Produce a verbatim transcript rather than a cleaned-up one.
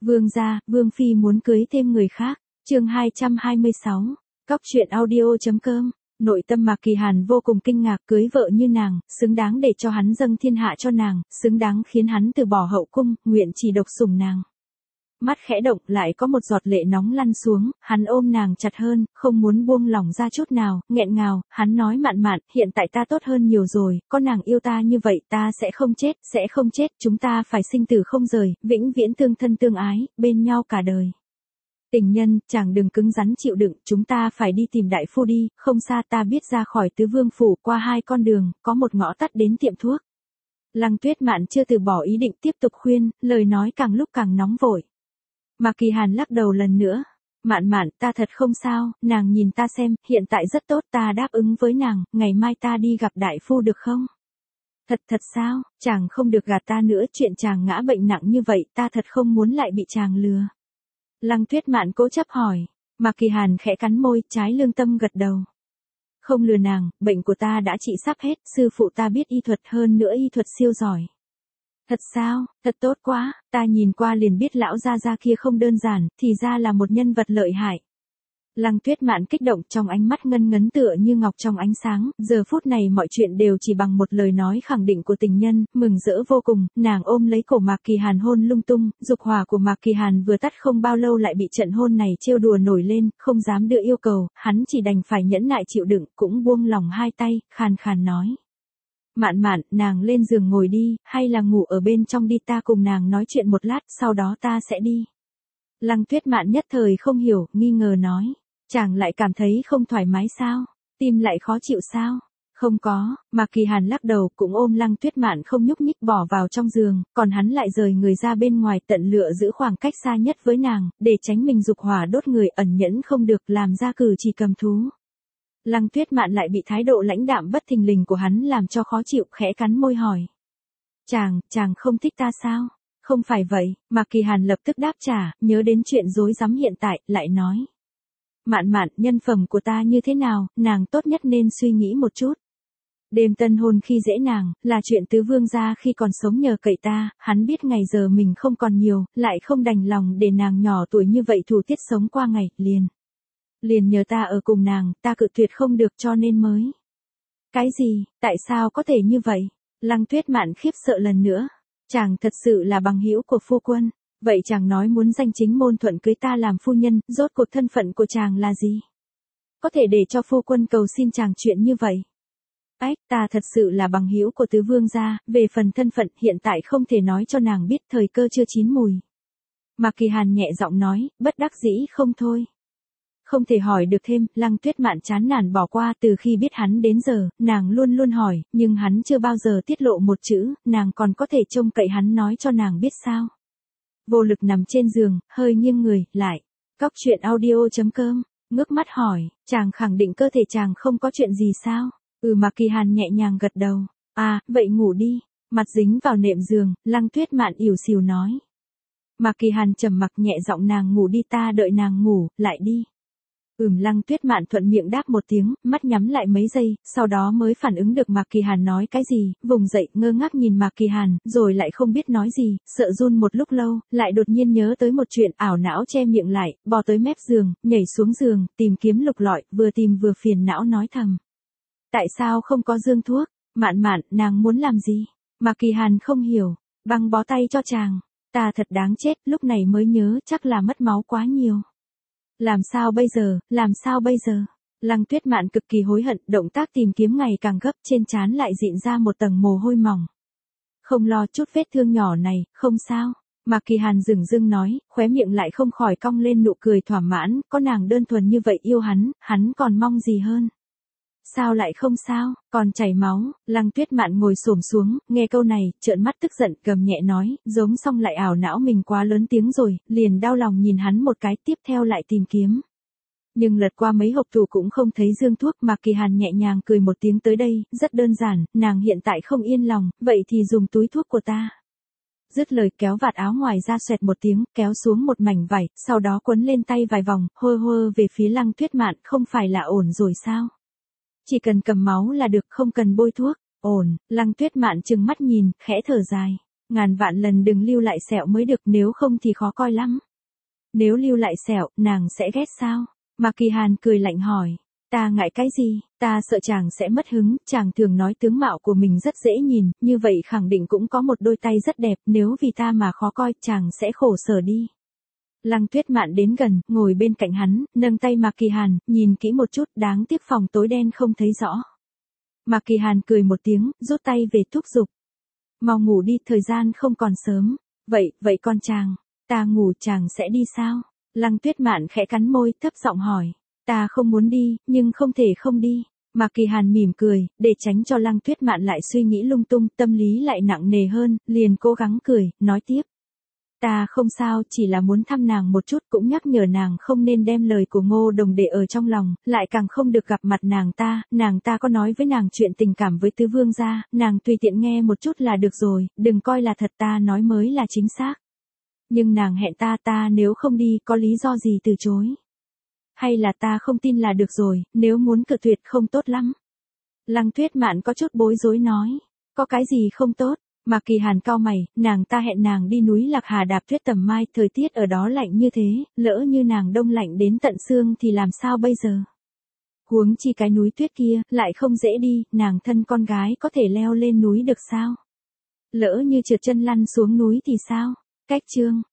Vương gia, Vương Phi muốn cưới thêm người khác. Chương hai trăm hai mươi sáu. Cóc truyện audio.com. Nội tâm Mạc Kỳ Hàn vô cùng kinh ngạc, cưới vợ như nàng, xứng đáng để cho hắn dâng thiên hạ cho nàng, xứng đáng khiến hắn từ bỏ hậu cung, nguyện chỉ độc sủng nàng. Mắt khẽ động, lại có một giọt lệ nóng lăn xuống, hắn ôm nàng chặt hơn, không muốn buông lỏng ra chút nào, nghẹn ngào, hắn nói mạn mạn, hiện tại ta tốt hơn nhiều rồi, có nàng yêu ta như vậy, ta sẽ không chết, sẽ không chết, chúng ta phải sinh tử không rời, vĩnh viễn tương thân tương ái, bên nhau cả đời. Tình nhân, chàng đừng cứng rắn chịu đựng, chúng ta phải đi tìm đại phu đi, không xa ta biết ra khỏi tứ vương phủ, qua hai con đường, có một ngõ tắt đến tiệm thuốc. Lăng Tuyết Mạn chưa từ bỏ ý định tiếp tục khuyên, lời nói càng lúc càng nóng vội. Mạc Kỳ Hàn lắc đầu lần nữa. Mạn mạn, ta thật không sao, nàng nhìn ta xem, hiện tại rất tốt, ta đáp ứng với nàng, ngày mai ta đi gặp đại phu được không? Thật thật sao, chàng không được gạt ta nữa, chuyện chàng ngã bệnh nặng như vậy, ta thật không muốn lại bị chàng lừa. Lăng Tuyết Mạn cố chấp hỏi. Mạc Kỳ Hàn khẽ cắn môi, trái lương tâm gật đầu. Không lừa nàng, bệnh của ta đã trị sắp hết, sư phụ ta biết y thuật, hơn nữa y thuật siêu giỏi. Thật sao, thật tốt quá, ta nhìn qua liền biết lão gia gia kia không đơn giản, thì ra là một nhân vật lợi hại. Lăng Tuyết Mạn kích động, trong ánh mắt ngân ngấn tựa như ngọc trong ánh sáng, giờ phút này mọi chuyện đều chỉ bằng một lời nói khẳng định của tình nhân, mừng rỡ vô cùng, nàng ôm lấy cổ Mạc Kỳ Hàn hôn lung tung, dục hỏa của Mạc Kỳ Hàn vừa tắt không bao lâu lại bị trận hôn này trêu đùa nổi lên, không dám đưa yêu cầu, hắn chỉ đành phải nhẫn nại chịu đựng, cũng buông lòng hai tay, khàn khàn nói. Mạn mạn, nàng lên giường ngồi đi, hay là ngủ ở bên trong đi, ta cùng nàng nói chuyện một lát, sau đó ta sẽ đi. Lăng Tuyết Mạn nhất thời không hiểu, nghi ngờ nói. Chàng lại cảm thấy không thoải mái sao? Tim lại khó chịu sao? Không có, Mạc Kỳ Hàn lắc đầu, cũng ôm Lăng Tuyết Mạn không nhúc nhích bỏ vào trong giường, còn hắn lại rời người ra bên ngoài, tận lựa giữ khoảng cách xa nhất với nàng, để tránh mình dục hỏa đốt người, ẩn nhẫn không được, làm ra cử chỉ cầm thú. Lăng Tuyết Mạn lại bị thái độ lãnh đạm bất thình lình của hắn làm cho khó chịu, khẽ cắn môi hỏi. Chàng, chàng không thích ta sao? Không phải vậy, Mạc Kỳ Hàn lập tức đáp trả, nhớ đến chuyện rối rắm hiện tại, lại nói. Mạn mạn, nhân phẩm của ta như thế nào, nàng tốt nhất nên suy nghĩ một chút. Đêm tân hôn khi dễ nàng, là chuyện tứ vương gia khi còn sống nhờ cậy ta, hắn biết ngày giờ mình không còn nhiều, lại không đành lòng để nàng nhỏ tuổi như vậy thủ tiết sống qua ngày, liền. Liền nhờ ta ở cùng nàng, ta cự tuyệt không được cho nên mới. Cái gì, tại sao có thể như vậy? Lăng Tuyết Mạn khiếp sợ lần nữa. Chàng thật sự là bằng hữu của phu quân. Vậy chàng nói muốn danh chính ngôn thuận cưới ta làm phu nhân, rốt cuộc thân phận của chàng là gì? Có thể để cho phu quân cầu xin chàng chuyện như vậy? Ách, ta thật sự là bằng hữu của tứ vương gia, về phần thân phận hiện tại không thể nói cho nàng biết, thời cơ chưa chín mùi. Mạc Kỳ Hàn nhẹ giọng nói, bất đắc dĩ không thôi. Không thể hỏi được thêm, Lăng Tuyết Mạn chán nản bỏ qua, từ khi biết hắn đến giờ, nàng luôn luôn hỏi, nhưng hắn chưa bao giờ tiết lộ một chữ, nàng còn có thể trông cậy hắn nói cho nàng biết sao? Vô lực nằm trên giường, hơi nghiêng người, lại. Cóc truyện audio.com, ngước mắt hỏi, chàng khẳng định cơ thể chàng không có chuyện gì sao? Ừ, Mạc Kỳ Hàn nhẹ nhàng gật đầu. À, vậy ngủ đi. Mặt dính vào nệm giường, Lăng Tuyết Mạn ỉu xìu nói. Mạc Kỳ Hàn trầm mặc, nhẹ giọng, nàng ngủ đi, ta đợi nàng ngủ, lại đi. Ừm, Lăng Tuyết Mạn thuận miệng đáp một tiếng, mắt nhắm lại mấy giây, sau đó mới phản ứng được Mạc Kỳ Hàn nói cái gì, vùng dậy, ngơ ngác nhìn Mạc Kỳ Hàn, rồi lại không biết nói gì, sợ run một lúc lâu, lại đột nhiên nhớ tới một chuyện, ảo não che miệng lại, bò tới mép giường, nhảy xuống giường, tìm kiếm lục lọi, vừa tìm vừa phiền não nói thầm. Tại sao không có dương thuốc? Mạn mạn, nàng muốn làm gì? Mạc Kỳ Hàn không hiểu, băng bó tay cho chàng. Ta thật đáng chết, lúc này mới nhớ, chắc là mất máu quá nhiều. Làm sao bây giờ, làm sao bây giờ? Lăng Tuyết Mạn cực kỳ hối hận, động tác tìm kiếm ngày càng gấp, trên trán lại dịn ra một tầng mồ hôi mỏng. Không lo chút vết thương nhỏ này, không sao. Mạc Kỳ Hàn dửng dưng nói, khóe miệng lại không khỏi cong lên nụ cười thỏa mãn, có nàng đơn thuần như vậy yêu hắn, hắn còn mong gì hơn. Sao lại không sao, còn chảy máu? Lăng Tuyết Mạn ngồi xổm xuống, nghe câu này, trợn mắt tức giận, gầm nhẹ nói, giống xong lại ảo não mình quá lớn tiếng rồi, liền đau lòng nhìn hắn một cái, tiếp theo lại tìm kiếm. Nhưng lật qua mấy hộp tủ cũng không thấy dương thuốc, Mạc Kỳ Hàn nhẹ nhàng cười một tiếng, tới đây, rất đơn giản, nàng hiện tại không yên lòng, vậy thì dùng túi thuốc của ta. Dứt lời kéo vạt áo ngoài ra, xoẹt một tiếng, kéo xuống một mảnh vải, sau đó quấn lên tay vài vòng, hơ hơ về phía Lăng Tuyết Mạn, không phải là ổn rồi sao? Chỉ cần cầm máu là được, không cần bôi thuốc. Ổn, Lăng Tuyết Mạn trừng mắt nhìn, khẽ thở dài. Ngàn vạn lần đừng lưu lại sẹo mới được, nếu không thì khó coi lắm. Nếu lưu lại sẹo, nàng sẽ ghét sao? Mạc Kỳ Hàn cười lạnh hỏi. Ta ngại cái gì, ta sợ chàng sẽ mất hứng, chàng thường nói tướng mạo của mình rất dễ nhìn, như vậy khẳng định cũng có một đôi tay rất đẹp, nếu vì ta mà khó coi, chàng sẽ khổ sở đi. Lăng Tuyết Mạn đến gần, ngồi bên cạnh hắn, nâng tay Mạc Kỳ Hàn, nhìn kỹ một chút, đáng tiếc phòng tối đen không thấy rõ. Mạc Kỳ Hàn cười một tiếng, rút tay về thúc giục. Mau ngủ đi, thời gian không còn sớm. Vậy, vậy con chàng, ta ngủ chàng sẽ đi sao? Lăng Tuyết Mạn khẽ cắn môi, thấp giọng hỏi. Ta không muốn đi, nhưng không thể không đi. Mạc Kỳ Hàn mỉm cười, để tránh cho Lăng Tuyết Mạn lại suy nghĩ lung tung, tâm lý lại nặng nề hơn, liền cố gắng cười, nói tiếp. Ta không sao, chỉ là muốn thăm nàng một chút, cũng nhắc nhở nàng không nên đem lời của Ngô Đồng để ở trong lòng, lại càng không được gặp mặt nàng ta, nàng ta có nói với nàng chuyện tình cảm với tứ vương gia, nàng tùy tiện nghe một chút là được rồi, đừng coi là thật, ta nói mới là chính xác. Nhưng nàng hẹn ta, ta nếu không đi, có lý do gì từ chối? Hay là ta không tin là được rồi, nếu muốn cự tuyệt không tốt lắm. Lăng Tuyết Mạn có chút bối rối nói, có cái gì không tốt? Mạc Kỳ Hàn cau mày, nàng ta hẹn nàng đi núi Lạc Hà đạp tuyết tầm mai, thời tiết ở đó lạnh như thế, lỡ như nàng đông lạnh đến tận xương thì làm sao bây giờ? Huống chi cái núi tuyết kia, lại không dễ đi, nàng thân con gái có thể leo lên núi được sao? Lỡ như trượt chân lăn xuống núi thì sao? Cách chương